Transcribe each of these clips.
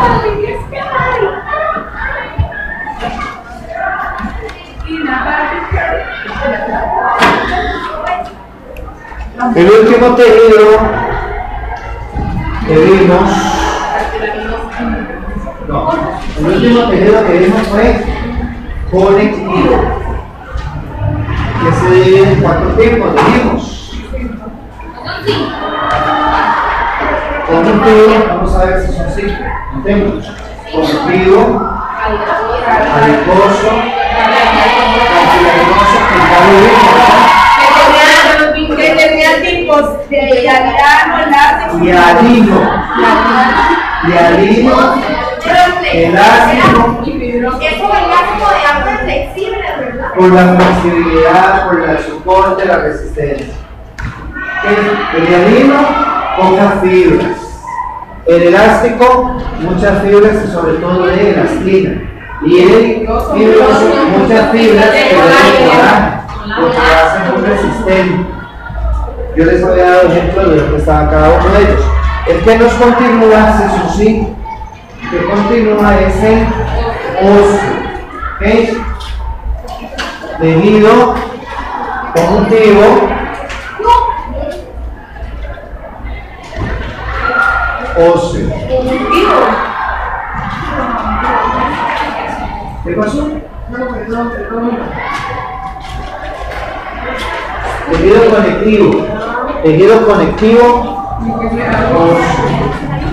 El último tejido que vimos, el último tejido que vimos fue conectivo, que se divide en 4 tipos, dijimos. Conjuntivo, vamos a ver si son 5. Notemos. Conjuntivo, adiposo, cartilaginoso, que tenía tipos de hialino, elástico. Elástico. Es como el elástico de agua flexible, ¿verdad? Por la flexibilidad, por el soporte, la resistencia. El hialino, pocas fibras. El elástico, muchas fibras y sobre todo de elastina. Y el fibroso, muchas fibras que de coraje, porque hacen muy resistente. Yo les había dado ejemplos de lo que estaba cada uno de ellos. El que nos continúa es eso sí. El que continúa es el óseo. ¿Okay? Tejido conjuntivo. Óseo. ¿Qué pasó? Perdón. Tejido conectivo. Tejido conectivo óseo.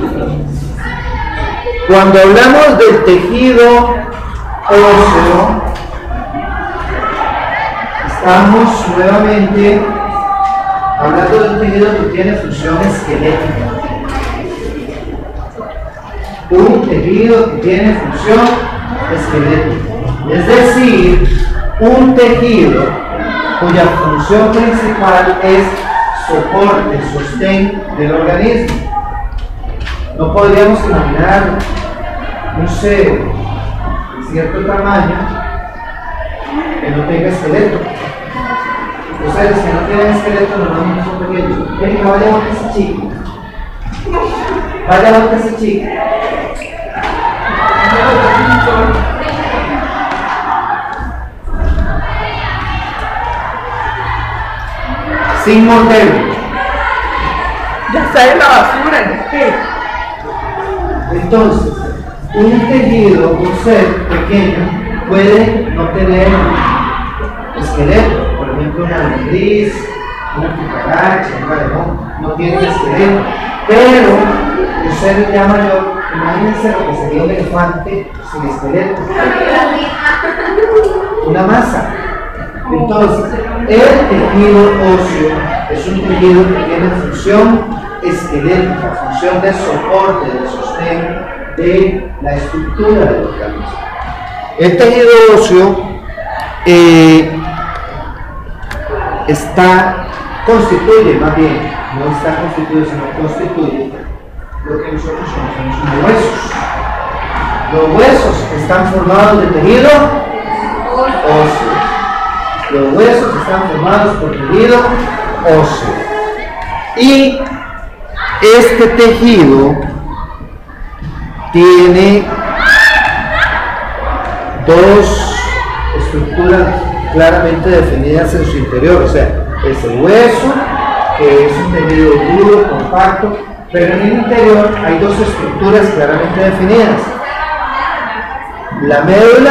Cuando hablamos del tejido óseo, estamos nuevamente hablando de un tejido que tiene función esquelética. Un tejido que tiene función esquelética. Es decir, un tejido cuya función principal es soporte, sostén del organismo. No podríamos imaginar un ser de cierto tamaño que no tenga esqueleto. Los seres que no tienen esqueleto normalmente son pequeños. Ven que vaya a botar ese chico. Vaya a botar ese chico. Sin morderlo. Ya está en la basura, ¿ya qué? Entonces, un tejido, un ser pequeño, puede no tener esqueleto. Por ejemplo, una lombriz, una cucaracha, un garajón, no tiene esqueleto. Pero un ser ya mayor, imagínense lo que sería un elefante sin esqueleto. Una masa. Entonces, el tejido óseo es un tejido que tiene función esquelética, función de soporte, de sostén de la estructura del organismo. El tejido óseo constituye, más bien, no está constituido, sino constituye lo que nosotros conocemos como huesos. Los huesos están formados de tejido óseo. Los huesos están formados por tejido óseo. Y este tejido tiene dos estructuras claramente definidas en su interior. O sea, es el hueso, que es un tejido duro, compacto, pero en el interior hay dos estructuras claramente definidas. La médula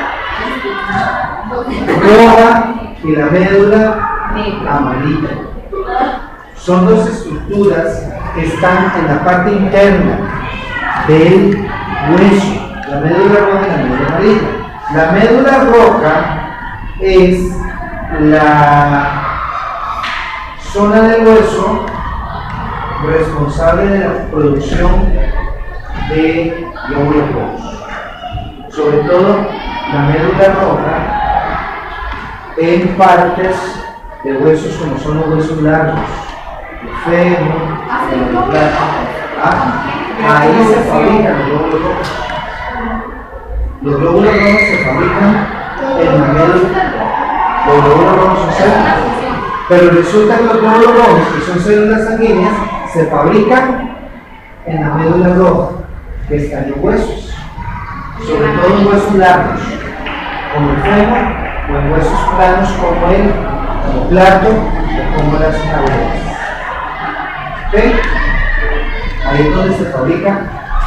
roja y la médula amarilla. Son dos estructuras que están en la parte interna del hueso, la médula roja y la médula amarilla. La médula roja es la zona del hueso responsable de la producción de glóbulos rojos, sobre todo la médula roja en partes de huesos como son los huesos largos, el fémur, el omóplato. Ahí se fabrican los glóbulos rojos. Los glóbulos rojos se fabrican en la médula. Los glóbulos rojos son células, pero resulta que los glóbulos rojos, que son células sanguíneas, se fabrican en la médula roja. que están en huesos, sobre todo en huesos largos, como el fémur, o en huesos planos como el omoplato o como las caderas. ¿Ok? Ahí es donde se fabrica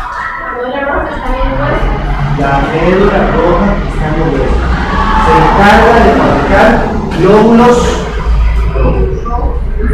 la médula roja que está en los huesos. Se encarga de fabricar glóbulos rojos,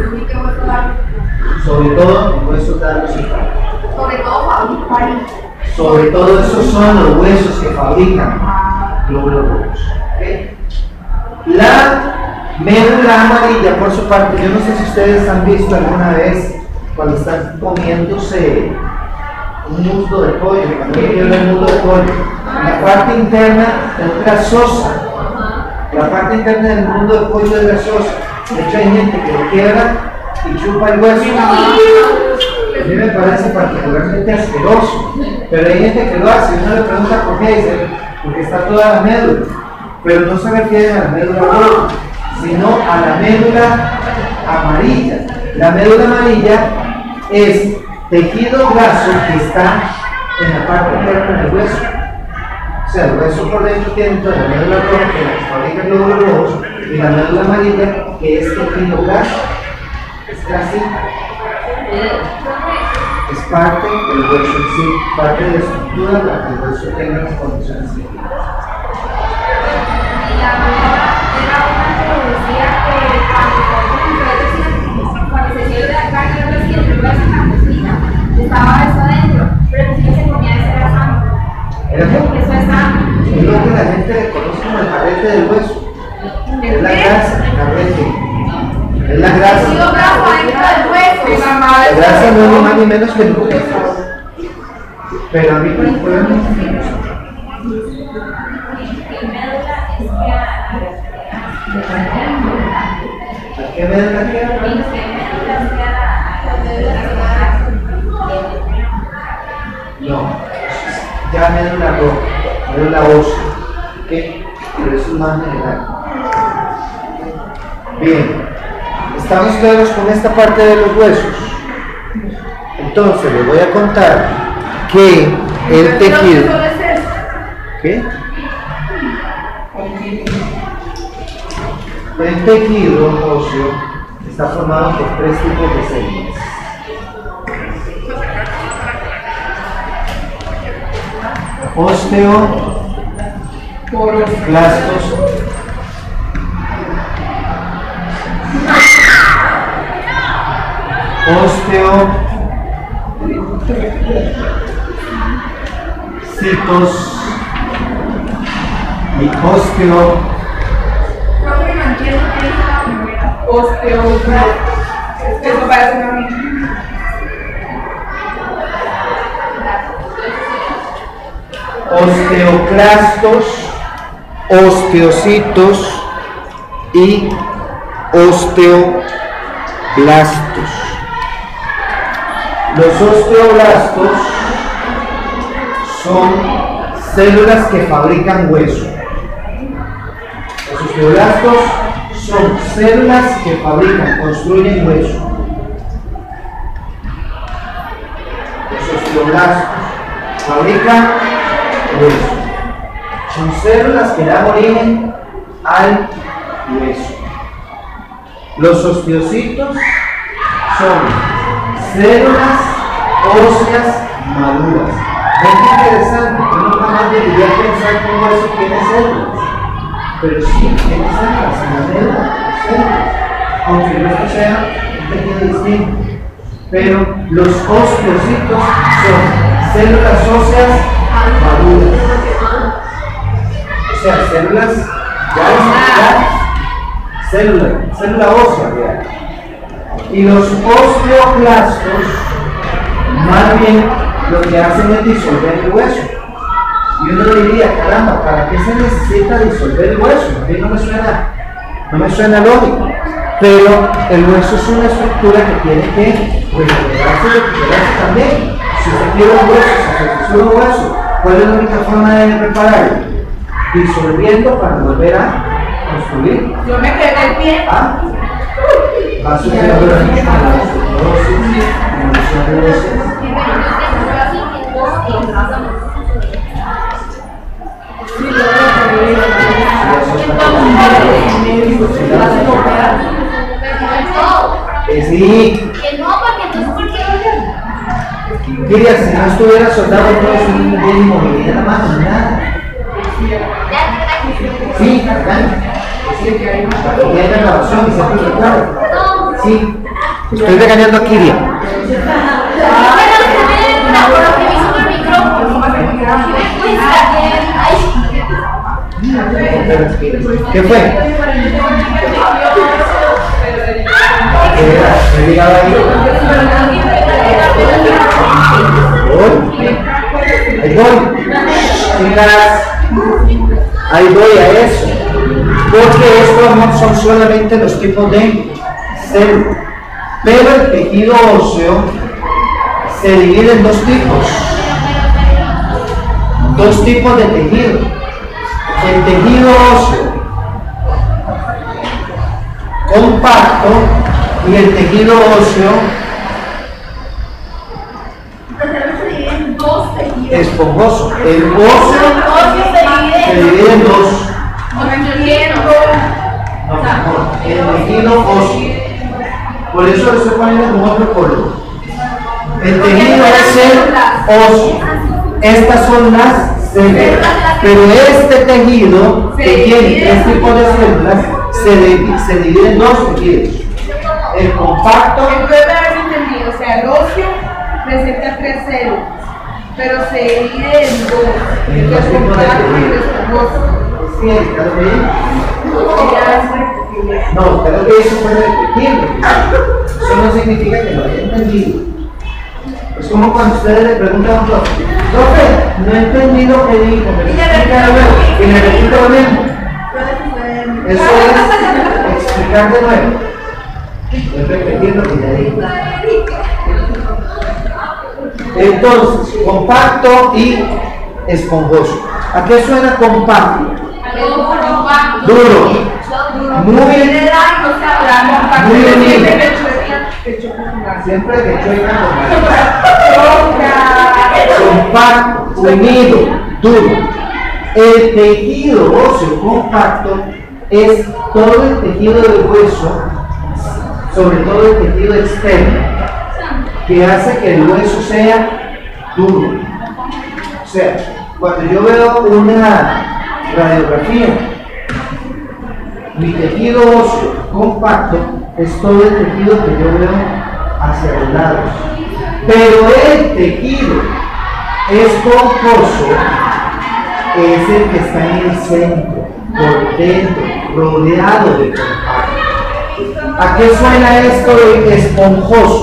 sobre todo en huesos largos y planos. Sobre todo esos son los huesos que fabrican glóbulos rojos. ¿Okay? La médula amarilla, por su parte, yo no sé si ustedes han visto alguna vez cuando están comiéndose un muslo de pollo, cuando quiebra el muslo de pollo, la parte interna es grasosa. La parte interna del muslo de pollo es grasosa. De hecho, hay gente que lo quiebra y chupa el hueso. A mí me parece particularmente asqueroso, pero hay gente que lo hace y uno le pregunta por qué, dice, porque está toda la médula, pero no se refiere a la médula roja, sino a la médula amarilla. La médula amarilla es tejido graso que está en la parte interna del hueso. O sea, el hueso por dentro tiene toda la médula roja que fabrica glóbulos rojos y la médula amarilla que es tejido graso. Es grasita. Es parte del hueso en sí, parte de la estructura para que el hueso tenga las condiciones que tiene. Y la nueva era una que decía que cuando se cierra la carne recién, el hueso en la cocina, estaba eso adentro, pero el que se comía eso era sano. Eso es sano. Es lo que la gente le conoce como el carrete del hueso. Es la grasa, el carrete. Es la grasa. La grasa no es ni más ni menos que el gluten. Pero a mí me pueden ¿qué médula queda? No, ya médula roja, médula ósea. ¿Ok? Pero eso es más general. Bien. ¿Estamos claros con esta parte de los huesos? Entonces les voy a contar que el tejido... ¿Qué? El tejido óseo está formado por 3 tipos de células. Osteoclastos, osteocitos y Eso parece una amiga. osteoclastos, osteocitos y osteoblastos. Los osteoblastos son células que fabrican hueso. Los osteoblastos son células que fabrican, construyen hueso. Los osteoblastos fabrican hueso. Son células que dan origen al hueso. Los osteocitos son células óseas maduras. ¿Ven qué interesante? Yo nunca más debería pensar que un hueso tiene células. Pero sí, tiene células en la médula, células. Aunque el hueso sea un tejido distinto. Pero los osteocitos son células óseas maduras. O sea, células ya desarrolladas. Célula ósea real. Y los osteoclastos, más bien, lo que hacen es disolver el hueso. Y uno diría, caramba, ¿para qué se necesita disolver el hueso? A mí no me suena lógico. Pero el hueso es una estructura que tiene que regenerarse y recuperarse también. Si usted quiere un hueso, si se fisura un hueso, ¿cuál es la única forma de repararlo? Disolviendo para volver a construir. Yo me quedé el pie. Va a suceder la osteoporosis, la evolución de huesos. Sí. Que no, porque entonces, ¿por qué no? Mira, si no estuviera soldado, todo eso no tiene movilidad en la mano, nada. Sí, ¿verdad? Porque hay grabación y se hace claro. Sí. Estoy regañando a Kiria. ¿Qué fue? ¿Qué llegaba ahí? Ahí voy. Chicas, ahí voy a eso. Porque estos no son solamente los tipos de células. Pero el tejido óseo se divide en dos tipos. Dos tipos de tejido. El tejido óseo compacto y el tejido óseo esponjoso. El óseo se divide en dos. El tejido óseo. Por eso lo estoy poniendo como otro color. El tejido es el óseo. Estas son las células. Pero este tejido que tiene tres tipos de células se divide en dos tejidos. El compacto. Entonces, haber entendido, o sea, el óseo presenta tres células, pero se divide en dos. Entonces, compacto y el esponjoso. Sí, ¿está bien? No, pero que eso puede repetirlo. Eso no significa que lo haya entendido. Es como cuando ustedes le preguntan a un profe, no he entendido lo que dijo, me explica de nuevo, y me repite lo mismo. Eso es explicar de nuevo. Es repetir lo que ya dijo. Entonces, compacto y esponjoso. ¿A qué suena compacto? Duro. Muy unido. Siempre que chueca compacto, unido, duro. El tejido óseo compacto es todo el tejido del hueso, sobre todo el tejido externo, que hace que el hueso sea duro. O sea, cuando yo veo una radiografía, mi tejido óseo compacto es todo el tejido que yo veo hacia los lados. Pero el tejido esponjoso es el que está en el centro, por dentro, rodeado de compacto. ¿A qué suena esto de esponjoso?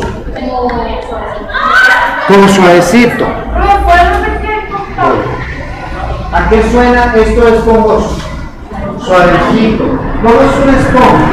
Como suavecito. ¿A qué suena esto de esponjoso? Suavecito. ¿Cómo es una esponja?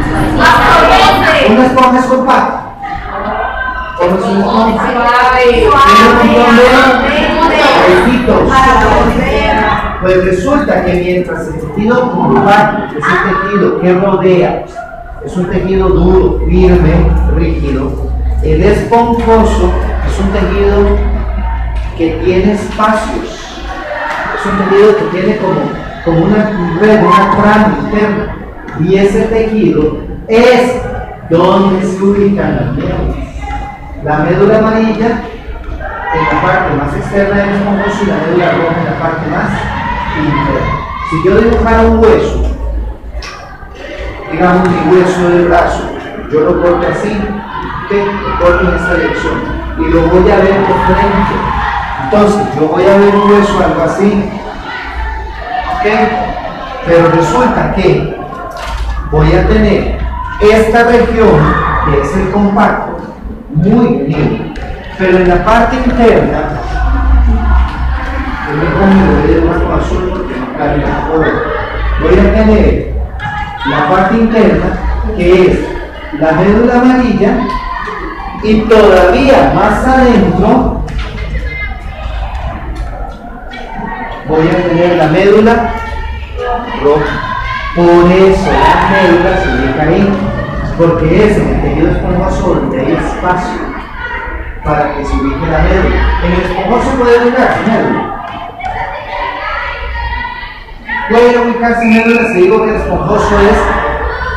Una esponja es compacta. ¿Cómo es una esponja? Tiene un montón de ojitos. Pues resulta que mientras el tejido compacto es el tejido que rodea, es un tejido duro, firme, rígido, el esponjoso es un tejido que tiene espacios. Es un tejido que tiene como una red, una trama interna, y ese tejido es donde se ubican las médulas. La médula amarilla en la parte más externa del esponjoso y la médula roja en la parte más interna. Si yo dibujara un hueso, digamos mi hueso del brazo, yo lo corto así, lo corto en esta dirección y lo voy a ver de frente. Entonces yo voy a ver un hueso algo así, ¿ok? Pero resulta que voy a tener esta región, que es el compacto, muy unido, pero en la parte interna, voy a tener la parte interna, que es la médula amarilla, y todavía más adentro voy a tener la médula roja. Por eso la médula se ubica ahí, porque es en el tejido esponjoso donde hay espacio para que se ubique la médula. En el esponjoso puede ubicarse médula. Puede ubicarse médula si digo que el esponjoso es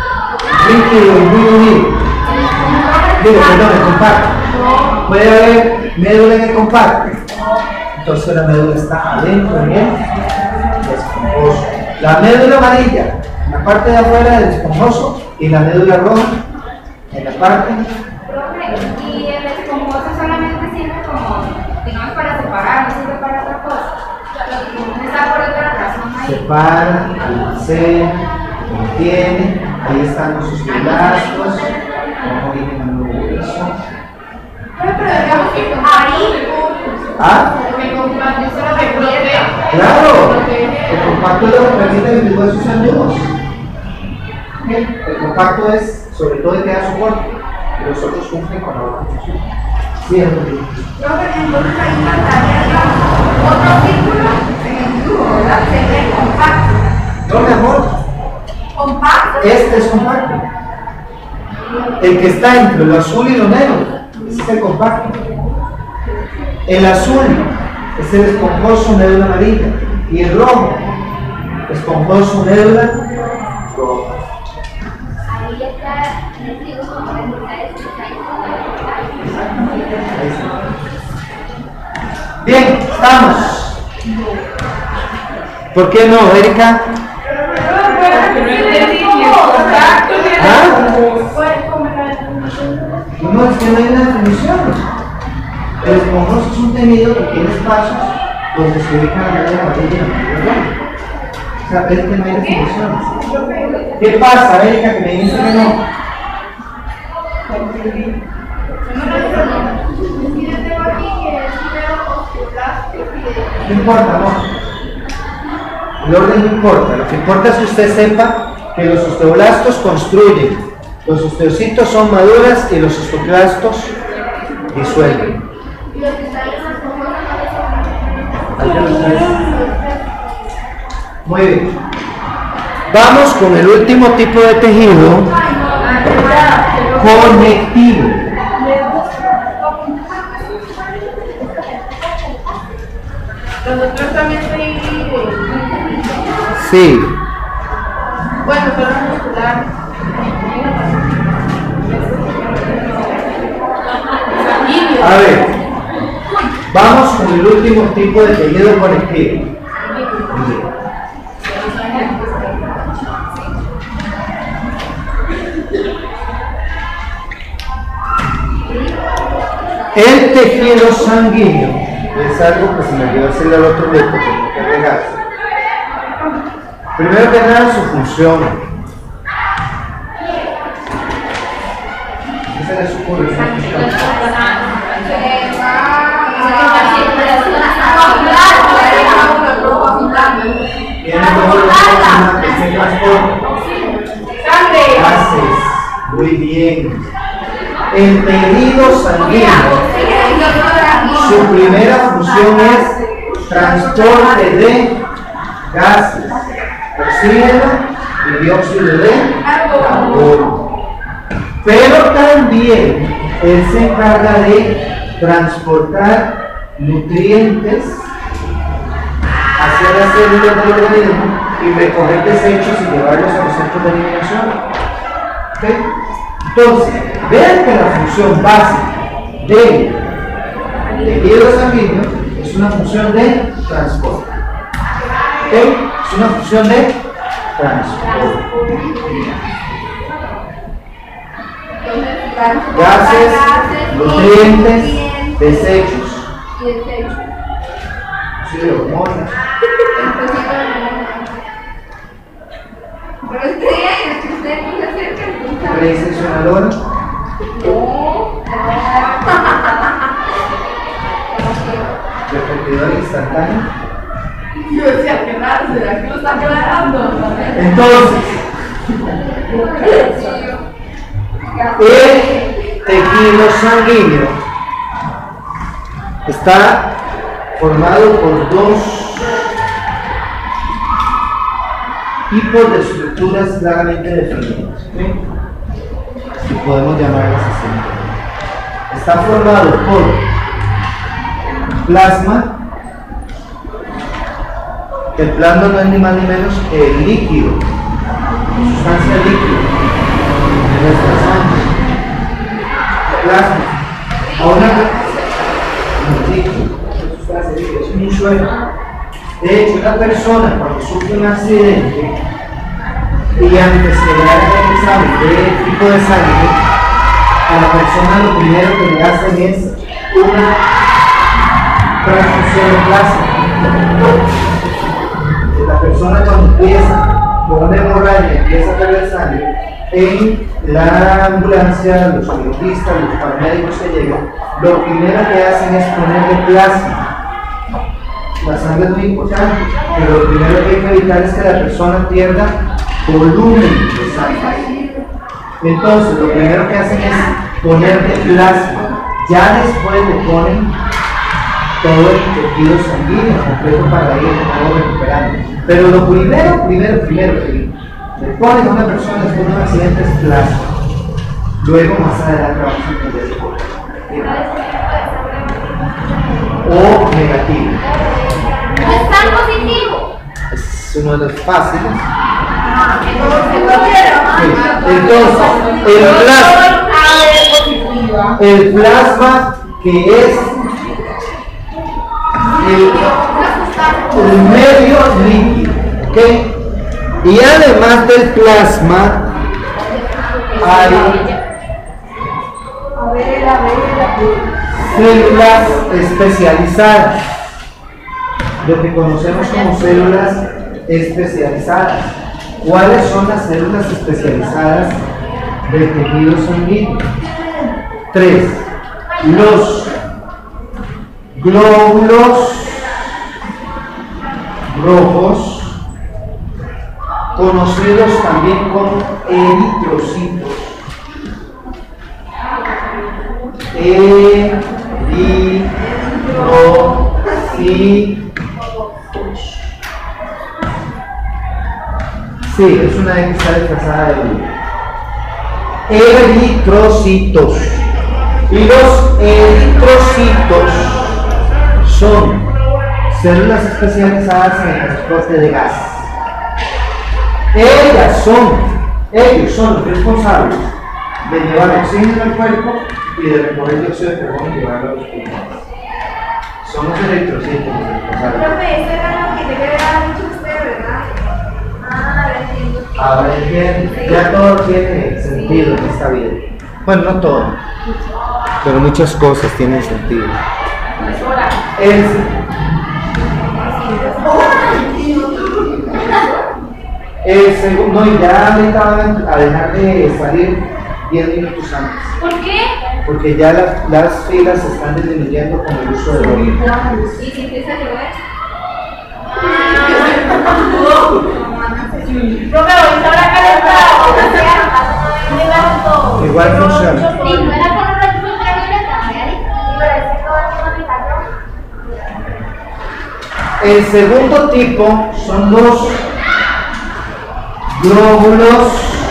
líquido y muy unido. Digo, perdón, el compacto. Puede haber médula en el compacto. Entonces la médula está adentro en el esponjoso. La médula amarilla en la parte de afuera del esponjoso y la médula roja en la parte. Y el esponjoso solamente sirve como, digamos, para separar, no sirve para otra cosa. Está por otra razón ahí. Separa, almacena, contiene, ahí están los osteoblastos, como origen anuloso. Pero digamos que ahí, ¿Ah? Claro, el compacto es lo que permite que los huesos sean nudos. El compacto es, sobre todo, que da soporte, y los otros cumplen con la otra función. Sí, es lo que digo. Entonces ahí faltaría, digamos, otro círculo en el dibujo, ¿verdad? Sería el compacto. No, mi amor, ¿Compacto? este es compacto. El que está entre lo azul y lo negro, ese es el compacto. El azul es el esponjoso médula amarilla y el rojo, esponjoso médula roja. ahí está, les digo, como Bien, estamos. ¿Por qué no, Erika? ¿Ah? No, es que no hay una definición. El esponjoso es un tejido que tiene espacios donde se ubica la médula amarilla y la médula roja. O sea, es que no hay definiciones. ¿Qué pasa, Erika, que me dice que no? No importa, no. El orden no importa. Lo que importa es que usted sepa que los osteoblastos construyen. Los osteocitos son maduras y los osteoclastos disuelven. Muy bien. Vamos con el último tipo de tejido conectivo. Nosotros también Sí. bueno, solo muscular. A ver, vamos con el último tipo de tejido conectivo. El tejido sanguíneo es algo que se me olvidó decirle al otro grupo, que no que regarse. Primero que nada, su función. ¿Qué se les ocurre? Esa función. Tiene una que transporta. Gases. Muy bien. El tejido sanguíneo, su primera función es transporte de gases, oxígeno y dióxido de carbono. Pero también él se encarga de transportar nutrientes hacia las células del organismo y recoger desechos y llevarlos a los centros de eliminación. ¿Okay? Entonces, vean que la función básica del tejido sanguíneo es una función de transporte. ¿Okay? Es una función de transporte. Gases, nutrientes, desechos. Sí, hormonas. Pero usted es que usted no se acerca. Preinseccionadora. Repetidor instantáneo. Yo decía, qué raro, ¿será que lo está aclarando? Entonces, el tejido sanguíneo está formado por dos tipos de estructuras claramente definidas, ¿sí? Si podemos llamarlas así. Está formado por plasma, que el plasma no es ni más ni menos que el líquido, sustancia líquida, nuestra sangre, plasma. Es un sueño. De hecho, una persona cuando sufre un accidente y antes se le haga el examen de tipo de sangre, a la persona lo primero que le hacen es una transfusión de plasma. La persona cuando empieza con una hemorragia empieza a perder sangre, en la ambulancia, los periodistas, los paramédicos que llegan, lo primero que hacen es ponerle plasma. La sangre es muy importante, pero lo primero que hay que evitar es que la persona pierda volumen de sangre. Entonces, lo primero que hacen es ponerle plasma. Ya después le ponen todo el tejido sanguíneo completo para ir recuperando. Pero lo primero que le ponen a una persona después de un accidente es plasma. Luego, más adelante, vamos a entender el por qué. O negativo. No es tan positivo. Es uno de los fáciles. Entonces, el plasma que es el medio líquido, ¿ok? Y además del plasma hay células especializadas, lo que conocemos como células especializadas. ¿Cuáles son las células especializadas del tejido sanguíneo? 3. Los glóbulos rojos, conocidos también como eritrocitos. Eritrocitos. Sí, es una X que está desplazada de U. Eritrocitos. Y los eritrocitos son células especializadas en el transporte de gas. Ellos son los responsables de llevar oxígeno al cuerpo y de recoger el dióxido de carbono y llevarlo a los pulmones. Son los eritrocitos los responsables. Profe, eso era lo que te quería mucho usted, ¿verdad? Ah, lo entiendo. Ahora entiendo, ya todo tiene sentido en esta vida. Bueno, no todo, pero muchas cosas tienen sentido. El segundo, y ya ahorita van a dejar de salir 10 minutos antes. ¿Por qué? Porque ya las filas se están disminuyendo con el uso de hoy. ¿Y si empieza a llover? Profe, ahorita habrá calentado. Igual funciona. Sí, no era con una ultravioleta, El segundo tipo son los glóbulos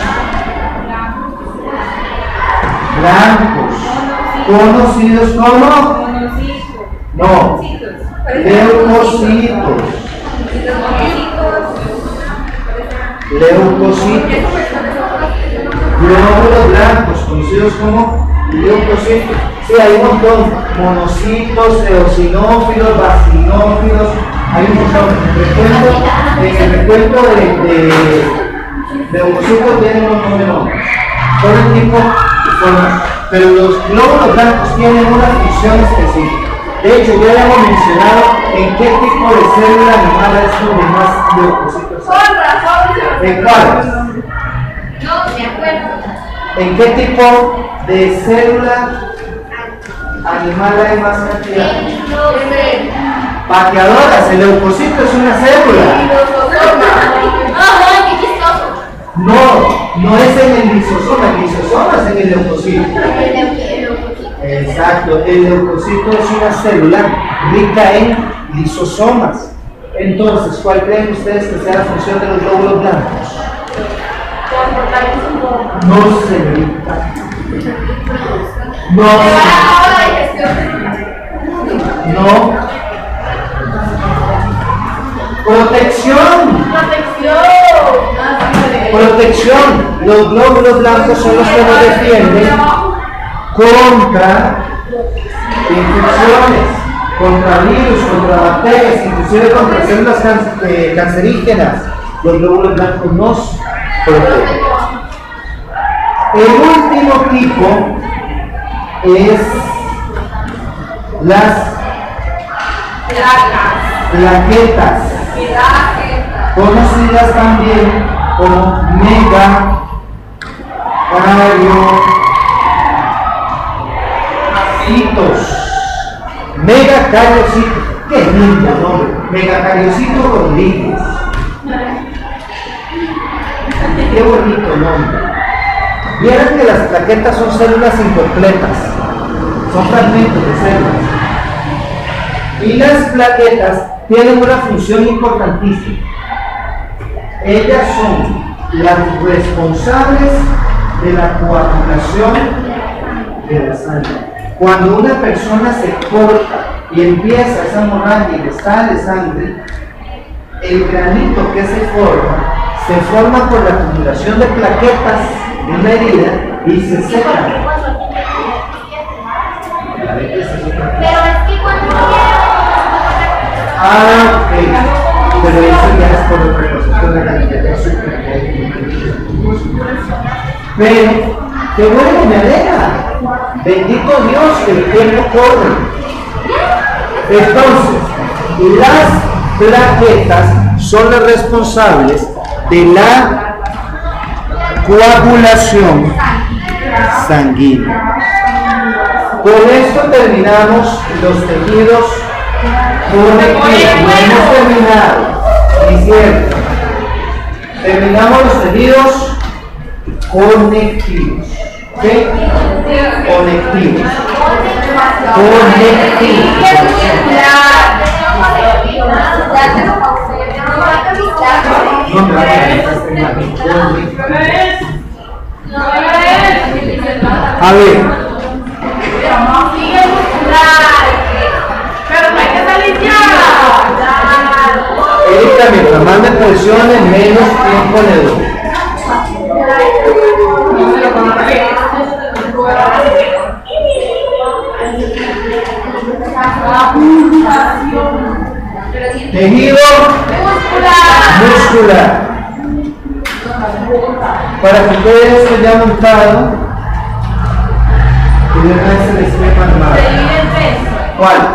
blancos, conocidos como leucocitos. Glóbulos blancos, conocidos como leucocitos. Sí, hay un montón: monocitos, eosinófilos, basinófilos, hay un montón. En el recuento de leucocitos tienen un montón de nombres. Todo el tipo de formas. Pero los glóbulos blancos tienen una función específica. De hecho, ya hemos mencionado en qué tipo de célula animal es donde más leucocitos hay. ¿En cuáles? No, me acuerdo. ¿En qué tipo de célula animal hay más cantidad? Pateadoras, el leucocito es una célula. ¡Ay, qué chistoso! No es en el lisosoma es en el leucocito. Exacto, el leucocito es una célula rica en lisosomas. Entonces, ¿cuál creen ustedes que sea la función de los glóbulos blancos? No, señorita. No. Protección. Los glóbulos blancos son los que nos defienden contra infecciones, contra virus, contra bacterias, inclusive contra células cancerígenas. Los glóbulos blancos nos protegen. El último tipo es las plaquetas, conocidas también como megacariocitos. Qué lindo nombre, megacariocito Rodríguez. Qué bonito nombre. Vieran que las plaquetas son células incompletas, son fragmentos de células. Y las plaquetas tienen una función importantísima. Ellas son las responsables de la coagulación de la sangre. Cuando una persona se corta y empieza esa hemorragia y le sale sangre, el granito que se forma por la acumulación de plaquetas de una herida y se seca. Pero es que cuando Ok. Pero eso ya es por otra cosa. Esto es la cantidad de azúcar que hay. Pero, qué bueno, me alegra. Bendito Dios que el tiempo corre. Entonces, las plaquetas son las responsables de la coagulación sanguínea. Con esto terminamos los tejidos conectivos. No hemos terminado, es cierto. Terminamos los tejidos conectivos. ¿Qué? Conectivos. A ver. Pero no hay que salir ya. Erika, mientras más me presiones, menos tiempo le doy. Tejido muscular. Para que ustedes esto ya montado, y de una vez se les sepa más. ¿Cuál?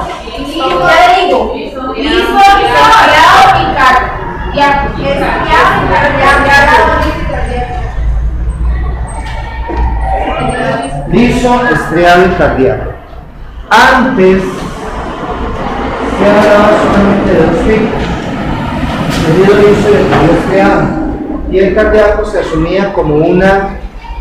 Liso, estriado y cardíaco. Antes se hablaba solamente de dos tipos: tejido liso y el tejido estriado. Y el cardíaco se asumía como una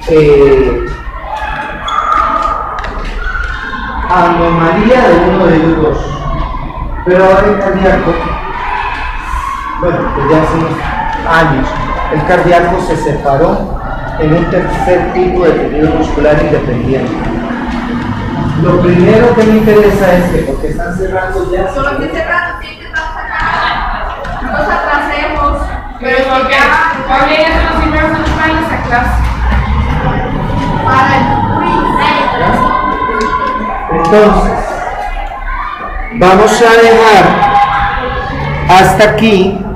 anomalía de uno de ellos dos. Pero ahora el cardíaco, bueno, pues ya hace unos años, el cardíaco se separó en un tercer tipo de tejido muscular independiente. Lo primero que me interesa es que, porque están cerrando ya. Solo que cerrando, sí, que estamos acá. No nos atrasemos. Pero porque Pablo ya se nos sirve unos bailes a clase. Para el Entonces, vamos a dejar hasta aquí